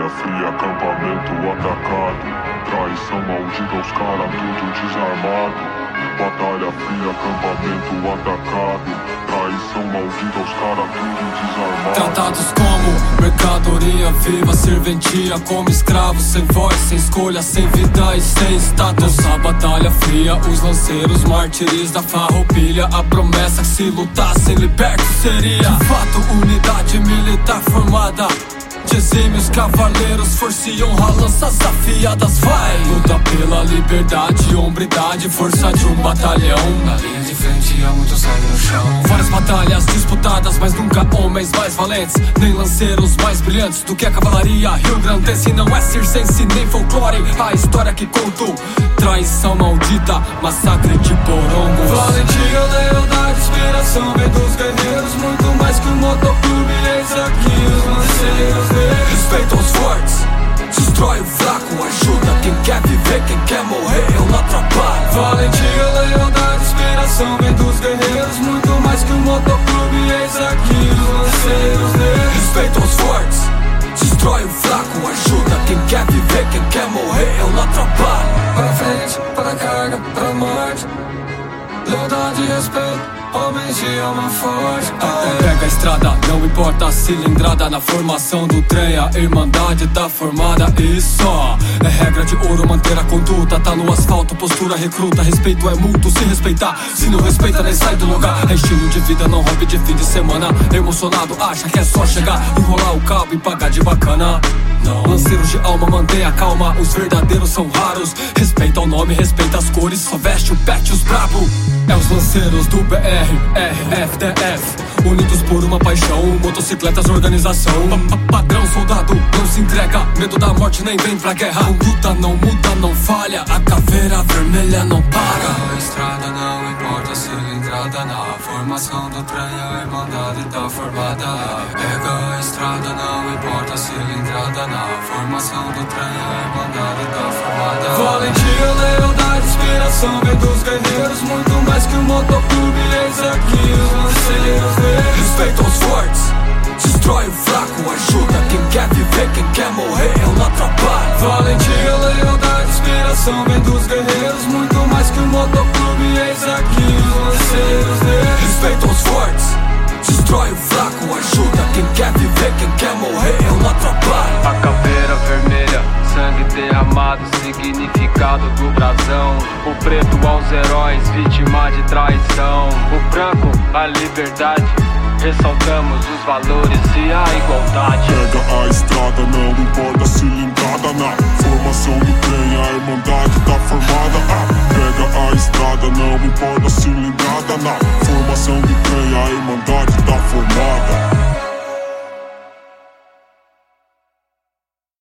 Batalha fria, acampamento atacado. Traição maldita, os caras tudo desarmado. Batalha fria, acampamento atacado. Traição maldita, os caras tudo desarmado. Tratados como mercadoria viva, serventia como escravos, sem voz, sem escolha, sem vida e sem status. A batalha fria, os lanceiros, mártires da farroupilha. A promessa que se lutassem libertos seria de fato unidade militar formada de exímios cavaleiros, força e honra, lanças afiadas. Vai! Luta pela liberdade, hombridade, força de um batalhão. Na linha de frente há muito sangue no chão. Várias batalhas disputadas, mas nunca homens mais valentes, nem lanceiros mais brilhantes do que a cavalaria rio-grandense. Não é circense nem folclore a história que conto. Traição maldita, massacre de porongos. Valentia, lealdade, inspiração vem dos guerreiros. Muito mais que um motoclube, eis aqui os lanceiros. Respeita os fortes, destrói o fraco, ajuda quem quer viver, quem quer morrer, eu não atrapalho. Valentia, lealdade, inspiração vem dos guerreiros. Muito mais que um motoclube, eis aqui os lanceiros. Respeita os fortes, destrói o fraco, ajuda quem quer viver, quem quer morrer, eu não atrapalho. Para frente, para a carga, para a morte. Lealdade e respeito, homens de alma forte. Pega a estrada, não importa a cilindrada. Na formação do trem a irmandade tá formada. E só é regra de ouro manter a conduta. Tá no asfalto, postura recruta. Respeito é mútuo, se respeitar. Se não respeita nem sai do lugar. É estilo de vida, não hobby de fim de semana. Emocionado, acha que é só chegar, enrolar o cabo e pagar de bacana. Não. Lanceiros de alma, mantenha calma, os verdadeiros são raros. Respeita o nome, respeita as cores, só veste o pet os brabo. É os lanceiros do BR, RFDF, unidos por uma paixão, motocicletas, organização. Padrão soldado, não se entrega, medo da morte nem vem pra guerra. Conduta não muda, não falha, a caveira vermelha não para. A estrada não importa a cilindrada, na formação do trem a irmandade tá formada. Pega a estrada, não importa a cilindrada, na formação do trem a irmandade tá formada. Valentia, lealdade, inspiração vem dos guerreiros. Muito mais que um motoclube, eis aqui os lanceiros. Respeita os fortes, destrói o fraco, ajuda quem quer viver, quem quer morrer, eu não atrapalho. Valentia, lealdade, inspiração vem dos guerreiros. Muito mais que um motoclube, eis aqui os lanceiros. Respeita os fortes, destrói o fraco, ajuda quem quer viver, quem quer morrer, eu não atrapalho. A caveira vermelha, sangue derramado, significado do brasão. O preto aos heróis, vítima de traição. O branco, a liberdade, ressaltamos os valores e a igualdade. Pega a estrada, não importa